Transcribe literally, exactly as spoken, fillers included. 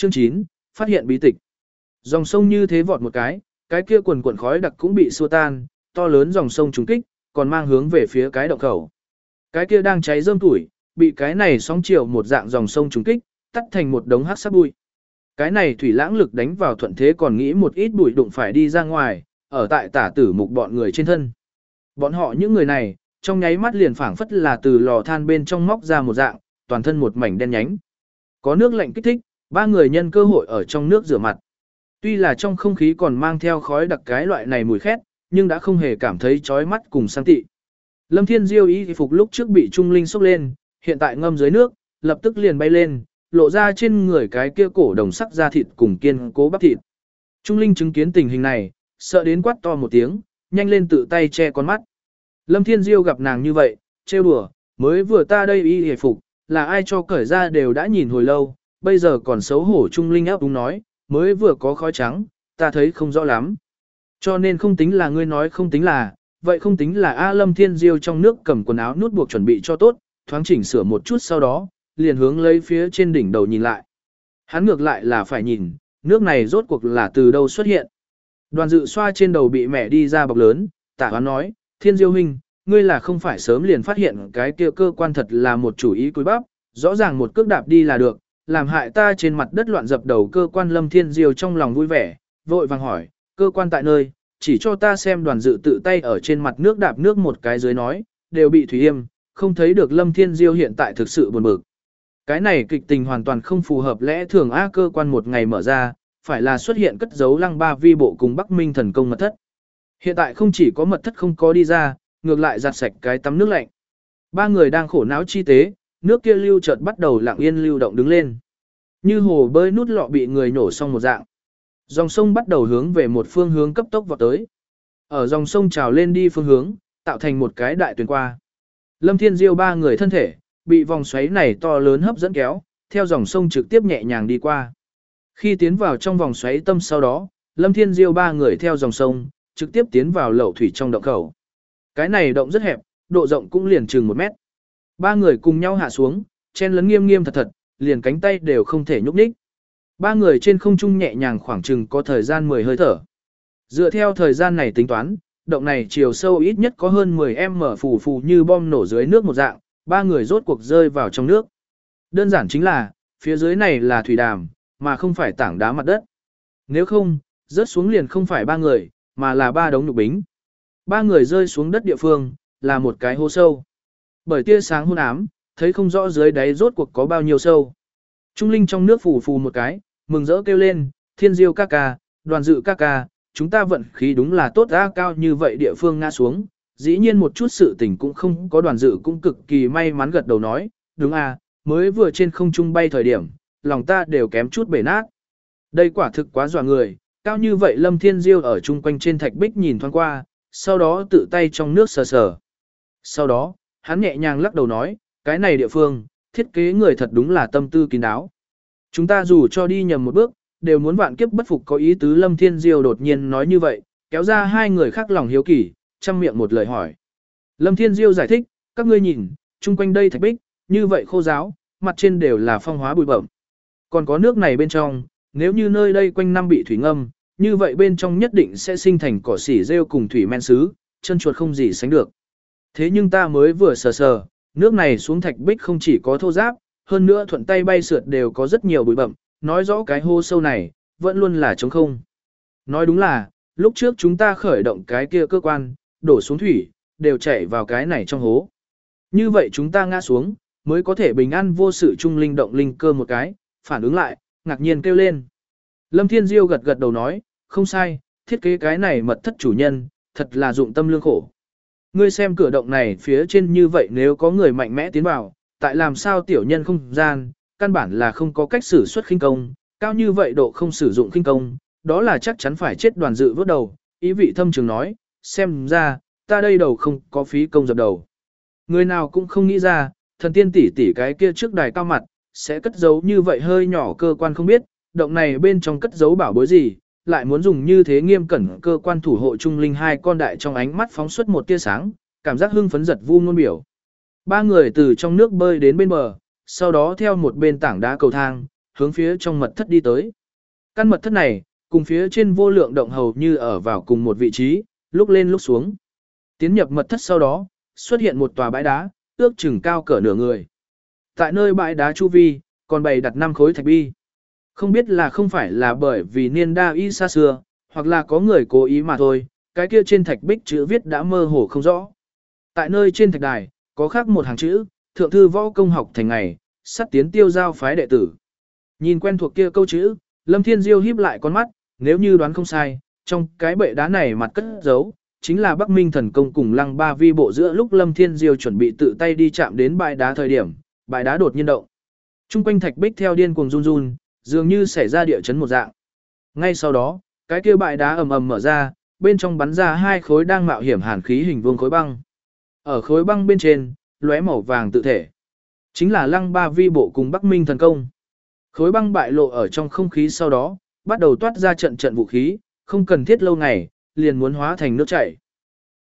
Chương chín, phát hiện bí tịch. Dòng sông như thế vọt một cái, cái kia quần quần khói đặc cũng bị xua tan, to lớn dòng sông trùng kích, còn mang hướng về phía cái động khẩu. Cái kia đang cháy rơm tuổi, bị cái này sóng chiều một dạng dòng sông trùng kích, tắt thành một đống hắc sắc bụi. Cái này thủy lãng lực đánh vào thuận thế còn nghĩ một ít bụi đụng phải đi ra ngoài, ở tại tả tử mục bọn người trên thân. Bọn họ những người này, trong nháy mắt liền phảng phất là từ lò than bên trong móc ra một dạng, toàn thân một mảnh đen nhánh. Có nước lạnh kích thích, ba người nhân cơ hội ở trong nước rửa mặt. Tuy là trong không khí còn mang theo khói đặc cái loại này mùi khét, nhưng đã không hề cảm thấy chói mắt cùng sang tị. Lâm Thiên Diêu y phục lúc trước bị Trung Linh xốc lên, hiện tại ngâm dưới nước, lập tức liền bay lên, lộ ra trên người cái kia cổ đồng sắc da thịt cùng kiên cố bắp thịt. Trung Linh chứng kiến tình hình này, sợ đến quát to một tiếng, nhanh lên tự tay che con mắt. Lâm Thiên Diêu gặp nàng như vậy, trêu đùa, mới vừa ta đây y hề phục, là ai cho cởi ra đều đã nhìn hồi lâu, bây giờ còn xấu hổ. Trung Linh áp đúng nói, mới vừa có khói trắng, ta thấy không rõ lắm. Cho nên không tính là ngươi nói không tính là, vậy không tính là A. Lâm Thiên Diêu trong nước cầm quần áo nút buộc chuẩn bị cho tốt, thoáng chỉnh sửa một chút sau đó, liền hướng lấy phía trên đỉnh đầu nhìn lại. Hắn ngược lại là phải nhìn, nước này rốt cuộc là từ đâu xuất hiện. Đoàn dự xoa trên đầu bị mẹ đi ra bọc lớn, tả hoán nói, Thiên Diêu huynh, ngươi là không phải sớm liền phát hiện cái kia cơ quan thật là một chủ ý cúi bắp, rõ ràng một cước đạp đi là được, làm hại ta trên mặt đất loạn dập đầu. Cơ quan Lâm Thiên Diêu trong lòng vui vẻ, vội vàng hỏi, cơ quan tại nơi, chỉ cho ta xem. Đoàn dự tự tay ở trên mặt nước đạp nước một cái dưới nói, đều bị thủy yêm, không thấy được. Lâm Thiên Diêu hiện tại thực sự buồn bực. Cái này kịch tình hoàn toàn không phù hợp lẽ thường. A, cơ quan một ngày mở ra, phải là xuất hiện cất giấu Lăng Ba Vi bộ cùng Bắc Minh thần công mật thất. Hiện tại không chỉ có mật thất không có đi ra, ngược lại giặt sạch cái tắm nước lạnh. Ba người đang khổ não chi tế, nước kia lưu chợt bắt đầu lặng yên lưu động đứng lên. Như hồ bơi nút lọ bị người nổ xong một dạng. Dòng sông bắt đầu hướng về một phương hướng cấp tốc vọt tới. Ở dòng sông trào lên đi phương hướng, tạo thành một cái đại tuyền qua. Lâm Thiên Diêu ba người thân thể, bị vòng xoáy này to lớn hấp dẫn kéo, theo dòng sông trực tiếp nhẹ nhàng đi qua. Khi tiến vào trong vòng xoáy tâm sau đó, Lâm Thiên Diêu ba người theo dòng sông, trực tiếp tiến vào lậu thủy trong động khẩu. Cái này động rất hẹp, độ rộng cũng liền chừng một mét. Ba người cùng nhau hạ xuống, chen lấn nghiêm nghiêm thật thật, liền cánh tay đều không thể nhúc nhích. Ba người trên không trung nhẹ nhàng khoảng chừng có thời gian mười hơi thở. Dựa theo thời gian này tính toán, động này chiều sâu ít nhất có hơn mười mét phù phù như bom nổ dưới nước một dạng, ba người rốt cuộc rơi vào trong nước. Đơn giản chính là, phía dưới này là thủy đàm, mà không phải tảng đá mặt đất. Nếu không, rớt xuống liền không phải ba người, mà là ba đống nhục bính. Ba người rơi xuống đất địa phương, là một cái hố sâu. Bởi tia sáng hôn ám, thấy không rõ dưới đáy rốt cuộc có bao nhiêu sâu. Trung Linh trong nước phù phù một cái, mừng rỡ kêu lên, Thiên Diêu ca ca, Đoàn dự ca ca, chúng ta vận khí đúng là tốt ra, cao như vậy địa phương ngã xuống. Dĩ nhiên một chút sự tình cũng không có. Đoàn dự cũng cực kỳ may mắn gật đầu nói, đúng à, mới vừa trên không trung bay thời điểm, lòng ta đều kém chút bể nát. Đây quả thực quá dọa người, cao như vậy. Lâm Thiên Diêu ở chung quanh trên thạch bích nhìn thoáng qua, sau đó tự tay trong nước sờ sờ. Sau đó, hắn nhẹ nhàng lắc đầu nói, cái này địa phương, thiết kế người thật đúng là tâm tư kín đáo. Chúng ta dù cho đi nhầm một bước, đều muốn vạn kiếp bất phục có ý tứ. Lâm Thiên Diêu đột nhiên nói như vậy, kéo ra hai người khác lòng hiếu kỳ, chăm miệng một lời hỏi. Lâm Thiên Diêu giải thích, các ngươi nhìn, chung quanh đây thạch bích, như vậy khô ráo, mặt trên đều là phong hóa bụi bẩm. Còn có nước này bên trong, nếu như nơi đây quanh năm bị thủy ngâm, như vậy bên trong nhất định sẽ sinh thành cỏ xỉ rêu cùng thủy men sứ, chân chuột không gì sánh được. Thế nhưng ta mới vừa sờ sờ, nước này xuống thạch bích không chỉ có thô ráp, hơn nữa thuận tay bay sượt đều có rất nhiều bụi bậm, nói rõ cái hố sâu này, vẫn luôn là trống không. Nói đúng là, lúc trước chúng ta khởi động cái kia cơ quan, đổ xuống thủy, đều chảy vào cái này trong hố. Như vậy chúng ta ngã xuống, mới có thể bình an vô sự. Trung Linh động linh cơ một cái, phản ứng lại, ngạc nhiên kêu lên. Lâm Thiên Diêu gật gật đầu nói, không sai, thiết kế cái này mật thất chủ nhân, thật là dụng tâm lương khổ. Ngươi xem cửa động này phía trên như vậy, nếu có người mạnh mẽ tiến vào, tại làm sao tiểu nhân không gian, căn bản là không có cách sử xuất khinh công, cao như vậy độ không sử dụng khinh công, đó là chắc chắn phải chết. Đoàn dự vớt đầu, ý vị thâm trường nói, xem ra, ta đây đầu không có phí công dập đầu. Người nào cũng không nghĩ ra, thần tiên tỷ tỷ cái kia trước đài cao mặt, sẽ cất giấu như vậy hơi nhỏ cơ quan. Không biết, động này bên trong cất giấu bảo bối gì, lại muốn dùng như thế nghiêm cẩn cơ quan thủ hộ. Trung Linh hai con đại trong ánh mắt phóng xuất một tia sáng, cảm giác hưng phấn giật vu ngôn biểu. Ba người từ trong nước bơi đến bên bờ, sau đó theo một bên tảng đá cầu thang, hướng phía trong mật thất đi tới. Căn mật thất này, cùng phía trên vô lượng động hầu như ở vào cùng một vị trí, lúc lên lúc xuống. Tiến nhập mật thất sau đó, xuất hiện một tòa bãi đá, ước chừng cao cỡ nửa người. Tại nơi bãi đá chu vi, còn bày đặt năm khối thạch bi. Không biết là không phải là bởi vì niên đa y xa xưa, hoặc là có người cố ý mà thôi, cái kia trên thạch bích chữ viết đã mơ hồ không rõ. Tại nơi trên thạch đài, có khắc một hàng chữ, thượng thư võ công học thành ngày, sắp tiến tiêu giao phái đệ tử. Nhìn quen thuộc kia câu chữ, Lâm Thiên Diêu híp lại con mắt, nếu như đoán không sai, trong cái bệ đá này mặt cất giấu, chính là Bắc Minh thần công cùng Lăng Ba Vi bộ giữa lúc Lâm Thiên Diêu chuẩn bị tự tay đi chạm đến bãi đá thời điểm, bãi đá đột nhiên động. Trung quanh thạch bích theo điên cuồng run run, dường như xảy ra địa chấn một dạng. Ngay sau đó, cái kia bãi đá ầm ầm mở ra, bên trong bắn ra hai khối đang mạo hiểm hàn khí hình vuông khối băng. Ở khối băng bên trên, lóe màu vàng tự thể, chính là Lăng Ba Vi bộ cùng Bắc Minh thần công. Khối băng bại lộ ở trong không khí sau đó, bắt đầu toát ra trận trận vũ khí, không cần thiết lâu ngày, liền muốn hóa thành nước chảy.